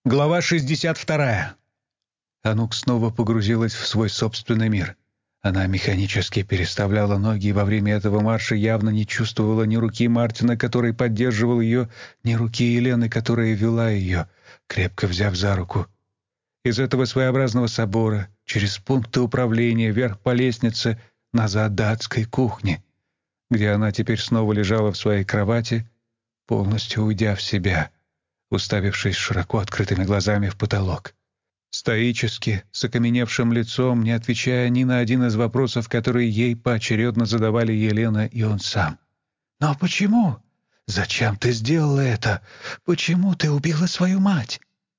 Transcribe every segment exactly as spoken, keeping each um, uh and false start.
Глава шестьдесят вторая. Анук снова погрузилась в свой собственный мир. Она механически переставляла ноги и во время этого марша явно не чувствовала ни руки Мартина, который поддерживал ее, ни руки Елены, которая вела ее, крепко взяв за руку. Из этого своеобразного собора, через пункты управления, вверх по лестнице, назад до адской кухни, где она теперь снова лежала в своей кровати, полностью уйдя в себя, уставившись широко открытыми глазами в потолок. Стоически, с окаменевшим лицом, не отвечая ни на один из вопросов, которые ей поочередно задавали Елена и он сам. «Но почему? Зачем ты сделала это? Почему ты убила свою мать?»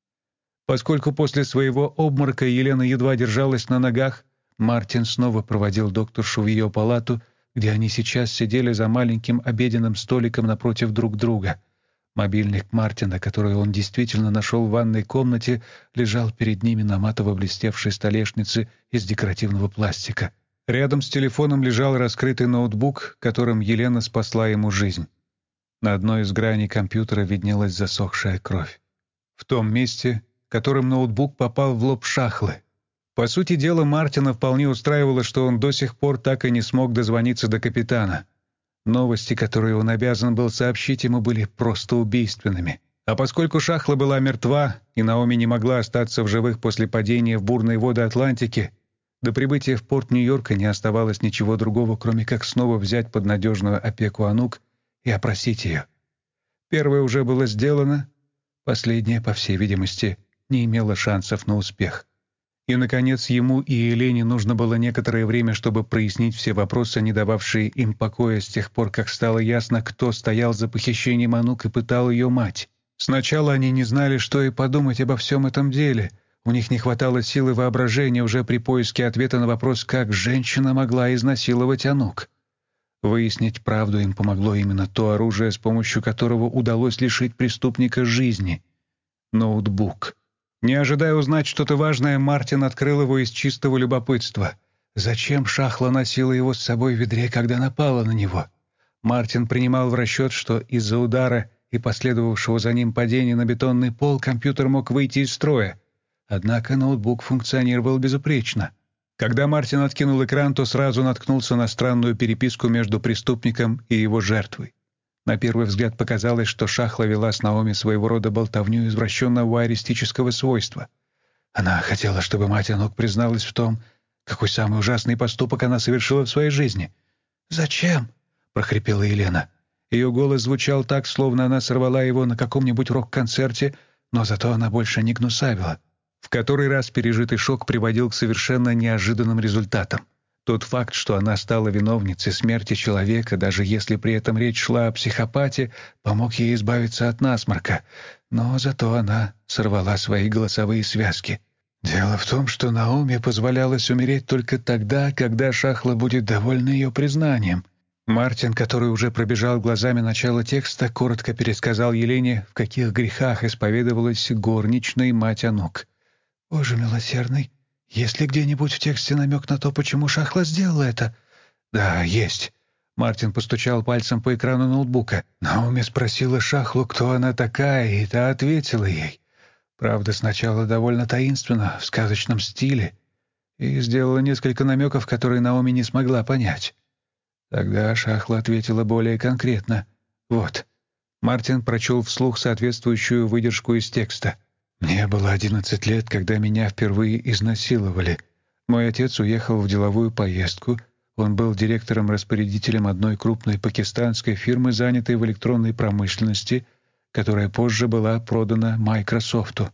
Поскольку после своего обморока Елена едва держалась на ногах, Мартин снова проводил докторшу в ее палату, где они сейчас сидели за маленьким обеденным столиком напротив друг друга. Мобильник Мартина, который он действительно нашел в ванной комнате, лежал перед ними на матово-блестевшей столешнице из декоративного пластика. Рядом с телефоном лежал раскрытый ноутбук, которым Елена спасла ему жизнь. На одной из граней компьютера виднелась засохшая кровь. В том месте, которым ноутбук попал в лоб Шахлы. По сути дела, Мартина вполне устраивало, что он до сих пор так и не смог дозвониться до капитана. Новости, которые он обязан был сообщить ему, были просто убийственными. А поскольку Шахла была мертва, и Наоми не могла остаться в живых после падения в бурные воды Атлантики, до прибытия в порт Нью-Йорка не оставалось ничего другого, кроме как снова взять под надежную опеку Анук и опросить ее. Первое уже было сделано, последнее, по всей видимости, не имело шансов на успех. И, наконец, ему и Елене нужно было некоторое время, чтобы прояснить все вопросы, не дававшие им покоя с тех пор, как стало ясно, кто стоял за похищением Анук и пытал ее мать. Сначала они не знали, что и подумать обо всем этом деле. У них не хватало силы воображения уже при поиске ответа на вопрос, как женщина могла изнасиловать Анук. Выяснить правду им помогло именно то оружие, с помощью которого удалось лишить преступника жизни — ноутбук. Не ожидая узнать что-то важное, Мартин открыл его из чистого любопытства. Зачем Шахла носила его с собой в ведре, когда напала на него? Мартин принимал в расчет, что из-за удара и последовавшего за ним падения на бетонный пол компьютер мог выйти из строя. Однако ноутбук функционировал безупречно. Когда Мартин откинул экран, то сразу наткнулся на странную переписку между преступником и его жертвой. На первый взгляд показалось, что Шахла вела с Наоми своего рода болтовню извращенного уайристического свойства. Она хотела, чтобы мать Анук призналась в том, какой самый ужасный поступок она совершила в своей жизни. «Зачем?» — прохрипела Елена. Ее голос звучал так, словно она сорвала его на каком-нибудь рок-концерте, но зато она больше не гнусавила. В который раз пережитый шок приводил к совершенно неожиданным результатам. Тот факт, что она стала виновницей смерти человека, даже если при этом речь шла о психопате, помог ей избавиться от насморка. Но зато она сорвала свои голосовые связки. Дело в том, что Наоми позволялось умереть только тогда, когда Шахла будет довольна ее признанием. Мартин, который уже пробежал глазами начало текста, коротко пересказал Елене, в каких грехах исповедовалась горничная мать Анук. «Боже милосердный! Есть ли где-нибудь в тексте намек на то, почему Шахла сделала это?» «Да, есть». Мартин постучал пальцем по экрану ноутбука. Наоми спросила Шахлу, кто она такая, и та ответила ей. Правда, сначала довольно таинственно, в сказочном стиле, и сделала несколько намеков, которые Наоми не смогла понять. Тогда Шахла ответила более конкретно. «Вот». Мартин прочел вслух соответствующую выдержку из текста. «Мне было одиннадцать лет, когда меня впервые изнасиловали. Мой отец уехал в деловую поездку. Он был директором-распорядителем одной крупной пакистанской фирмы, занятой в электронной промышленности, которая позже была продана Майкрософту.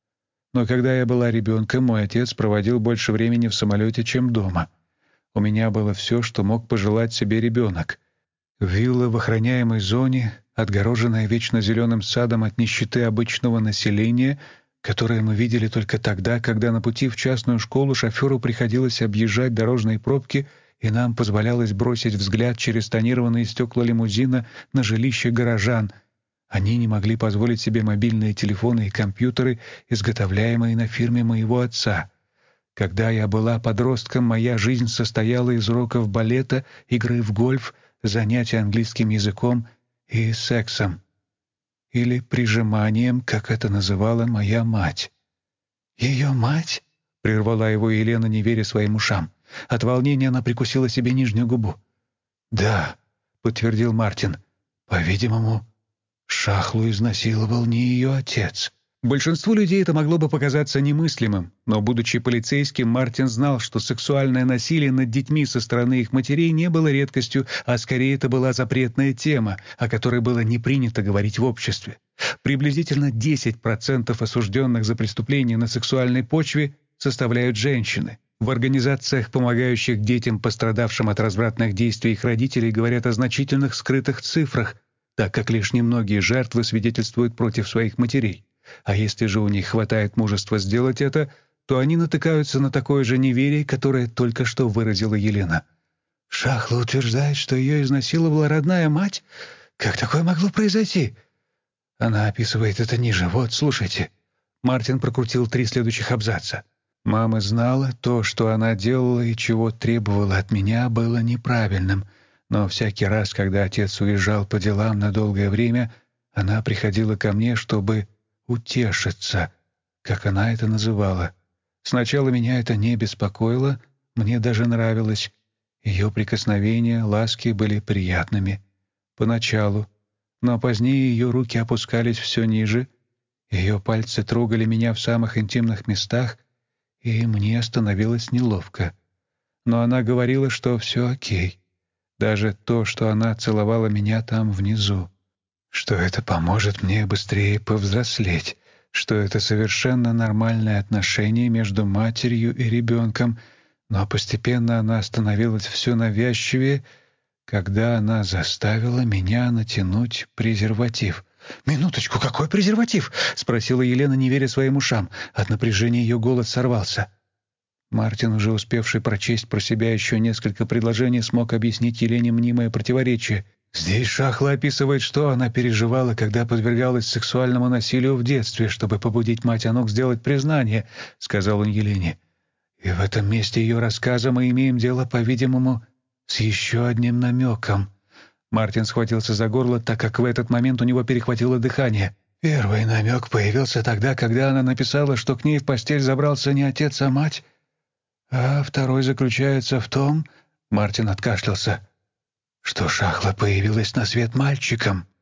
Но когда я была ребенком, мой отец проводил больше времени в самолете, чем дома. У меня было все, что мог пожелать себе ребенок. Вилла в охраняемой зоне, отгороженная вечно зеленым садом от нищеты обычного населения, которое мы видели только тогда, когда на пути в частную школу шоферу приходилось объезжать дорожные пробки, и нам позволялось бросить взгляд через тонированные стекла лимузина на жилище горожан. Они не могли позволить себе мобильные телефоны и компьютеры, изготовляемые на фирме моего отца. Когда я была подростком, моя жизнь состояла из уроков балета, игры в гольф, занятий английским языком и сексом. или прижиманием, как это называла моя мать». «Ее мать?» — прервала его Елена, не веря своим ушам. От волнения она прикусила себе нижнюю губу. «Да», — подтвердил Мартин, — «по-видимому, Шахлу изнасиловал не ее отец». Большинству людей это могло бы показаться немыслимым, но, будучи полицейским, Мартин знал, что сексуальное насилие над детьми со стороны их матерей не было редкостью, а скорее это была запретная тема, о которой было не принято говорить в обществе. Приблизительно десять процентов осужденных за преступления на сексуальной почве составляют женщины. В организациях, помогающих детям, пострадавшим от развратных действий их родителей, говорят о значительных скрытых цифрах, так как лишь немногие жертвы свидетельствуют против своих матерей. А если же у них хватает мужества сделать это, то они натыкаются на такое же неверие, которое только что выразила Елена. «Шахла утверждает, что ее изнасиловала родная мать? Как такое могло произойти?» Она описывает это ниже. Вот, слушайте. Мартин прокрутил три следующих абзаца. «Мама знала, то, что она делала и чего требовала от меня, было неправильным, но всякий раз, когда отец уезжал по делам на долгое время, она приходила ко мне, чтобы утешиться, как она это называла. Сначала меня это не беспокоило, мне даже нравилось. Ее прикосновения, ласки были приятными. Поначалу. Но позднее ее руки опускались все ниже, ее пальцы трогали меня в самых интимных местах, и мне становилось неловко. Но она говорила, что все окей. Даже то, что она целовала меня там внизу. Что это поможет мне быстрее повзрослеть, что это совершенно нормальное отношение между матерью и ребенком, но постепенно она становилась все навязчивее, когда она заставила меня натянуть презерватив. «Минуточку, какой презерватив?» — спросила Елена, не веря своим ушам. От напряжения ее голос сорвался. Мартин, уже успевший прочесть про себя еще несколько предложений, смог объяснить Елене мнимое противоречие. Здесь Шахла описывает, что она переживала, когда подвергалась сексуальному насилию в детстве, чтобы побудить мать Анук сделать признание, — сказал он Елене. И в этом месте ее рассказа мы имеем дело, по-видимому, с еще одним намеком. Мартин схватился за горло, так как в этот момент у него перехватило дыхание. Первый намек появился тогда, когда она написала, что к ней в постель забрался не отец, а мать. А второй заключается в том, Мартин откашлялся, что Шахла появилась на свет мальчиком.